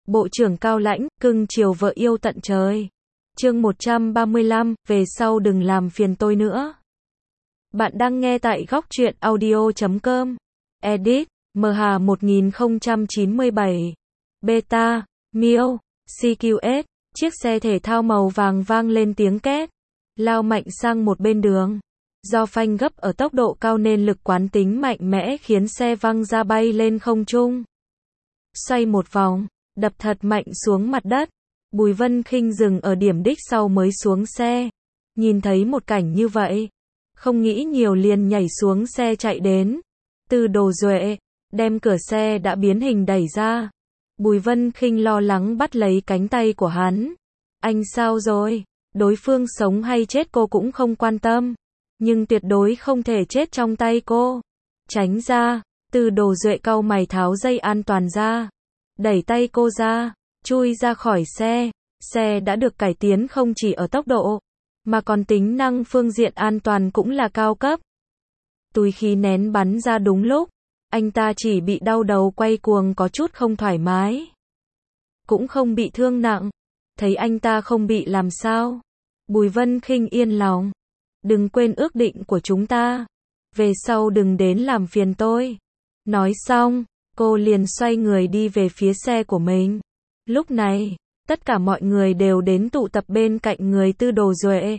Bộ trưởng cao lãnh, cưng chiều vợ yêu tận trời. Chương 135, về sau đừng làm phiền tôi nữa. Bạn đang nghe tại góc truyện audio.com. Edit, MH 1097. Beta, Mio, CQS. Chiếc xe thể thao màu vàng vang lên tiếng két, lao mạnh sang một bên đường. Do phanh gấp ở tốc độ cao nên lực quán tính mạnh mẽ khiến xe văng ra bay lên không trung. Xoay một vòng, đập thật mạnh xuống mặt đất. Bùi Vân Khinh dừng ở điểm đích sau mới xuống xe. Nhìn thấy một cảnh như vậy, không nghĩ nhiều liền nhảy xuống xe chạy đến. Từ Đồ Duệ, đem cửa xe đã biến hình đẩy ra. Bùi Vân Khinh lo lắng bắt lấy cánh tay của hắn. Anh sao rồi? Đối phương sống hay chết cô cũng không quan tâm. Nhưng tuyệt đối không thể chết trong tay cô. Tránh ra, Từ Đồ Duệ cau mày tháo dây an toàn ra. Đẩy tay cô ra, chui ra khỏi xe. Xe đã được cải tiến không chỉ ở tốc độ, mà còn tính năng phương diện an toàn cũng là cao cấp. Túi khí nén bắn ra đúng lúc. Anh ta chỉ bị đau đầu quay cuồng có chút không thoải mái. Cũng không bị thương nặng. Thấy anh ta không bị làm sao, Bùi Vân Khinh yên lòng. Đừng quên ước định của chúng ta. Về sau đừng đến làm phiền tôi. Nói xong, cô liền xoay người đi về phía xe của mình. Lúc này, tất cả mọi người đều đến tụ tập bên cạnh người Từ Đồ Duệ.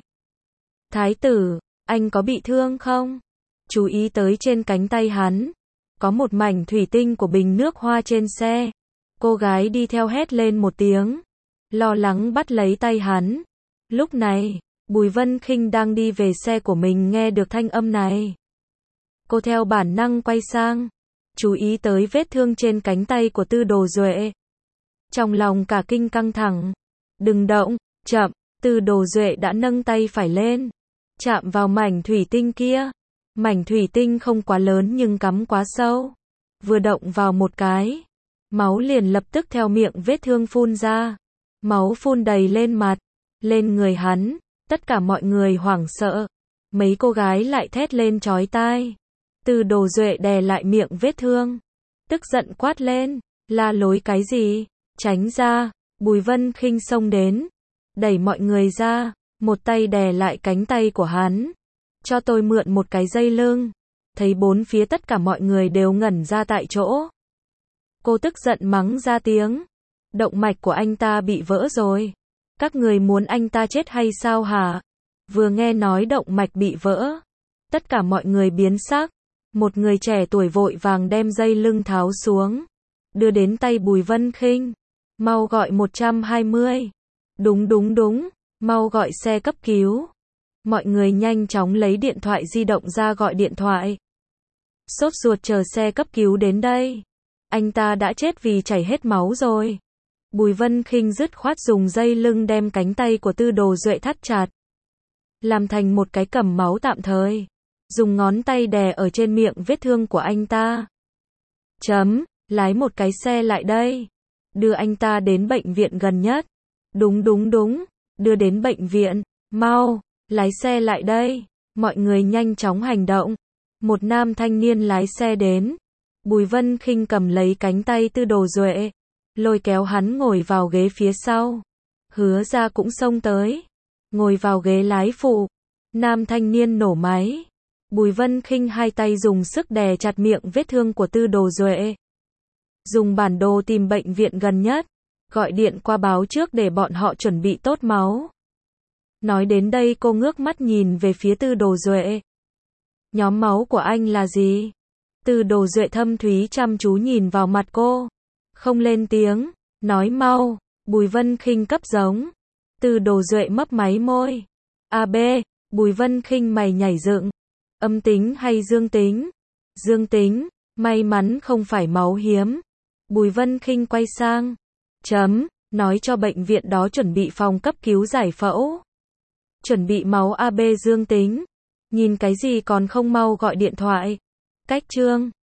Thái tử, anh có bị thương không? Chú ý tới trên cánh tay hắn, có một mảnh thủy tinh của bình nước hoa trên xe. Cô gái đi theo hét lên một tiếng, lo lắng bắt lấy tay hắn. Lúc này, Bùi Vân Khinh đang đi về xe của mình nghe được thanh âm này. Cô theo bản năng quay sang, chú ý tới vết thương trên cánh tay của Từ Đồ Duệ. Trong lòng cả kinh căng thẳng. Đừng động, chậm, Từ Đồ Duệ đã nâng tay phải lên, chạm vào mảnh thủy tinh kia. Mảnh thủy tinh không quá lớn nhưng cắm quá sâu. Vừa động vào một cái, máu liền lập tức theo miệng vết thương phun ra. Máu phun đầy lên mặt, lên người hắn. Tất cả mọi người hoảng sợ. Mấy cô gái lại thét lên chói tai. Từ Đồ Duệ đè lại miệng vết thương, tức giận quát lên, la lối cái gì? Tránh ra. Bùi Vân Khinh xông đến, đẩy mọi người ra, một tay đè lại cánh tay của hắn. Cho tôi mượn một cái dây lưng. Thấy bốn phía tất cả mọi người đều ngẩn ra tại chỗ. Cô tức giận mắng ra tiếng. Động mạch của anh ta bị vỡ rồi. Các người muốn anh ta chết hay sao hả? Vừa nghe nói động mạch bị vỡ, tất cả mọi người biến sắc. Một người trẻ tuổi vội vàng đem dây lưng tháo xuống, đưa đến tay Bùi Vân Khinh. Mau gọi 120. Đúng, mau gọi xe cấp cứu. Mọi người nhanh chóng lấy điện thoại di động ra gọi điện thoại. Sốt ruột chờ xe cấp cứu đến đây. Anh ta đã chết vì chảy hết máu rồi. Bùi Vân Khinh dứt khoát dùng dây lưng đem cánh tay của Từ Đồ Duệ thắt chặt, làm thành một cái cầm máu tạm thời. Dùng ngón tay đè ở trên miệng vết thương của anh ta. Lái một cái xe lại đây. Đưa anh ta đến bệnh viện gần nhất. Đúng, đưa đến bệnh viện. Mau, lái xe lại đây. Mọi người nhanh chóng hành động. Một nam thanh niên lái xe đến. Bùi Vân Khinh cầm lấy cánh tay Từ Đồ Duệ, lôi kéo hắn ngồi vào ghế phía sau. Hứa Ra cũng xông tới, ngồi vào ghế lái phụ. Nam thanh niên nổ máy. Bùi Vân Khinh hai tay dùng sức đè chặt miệng vết thương của Từ Đồ Duệ. Dùng bản đồ tìm bệnh viện gần nhất, gọi điện qua báo trước để bọn họ chuẩn bị tốt máu. Nói đến đây cô ngước mắt nhìn về phía Từ Đồ Duệ. Nhóm máu của anh là gì? Từ Đồ Duệ thâm thúy chăm chú nhìn vào mặt cô, không lên tiếng, nói mau. Bùi Vân Khinh cấp giống. Từ Đồ Duệ mấp máy môi. AB. Bùi Vân Khinh mày nhảy dựng. Âm tính hay dương tính? Dương tính. May mắn không phải máu hiếm. Bùi Vân Khinh quay sang, nói cho bệnh viện đó chuẩn bị phòng cấp cứu giải phẫu. Chuẩn bị máu AB dương tính. Nhìn cái gì còn không mau gọi điện thoại. Cách chương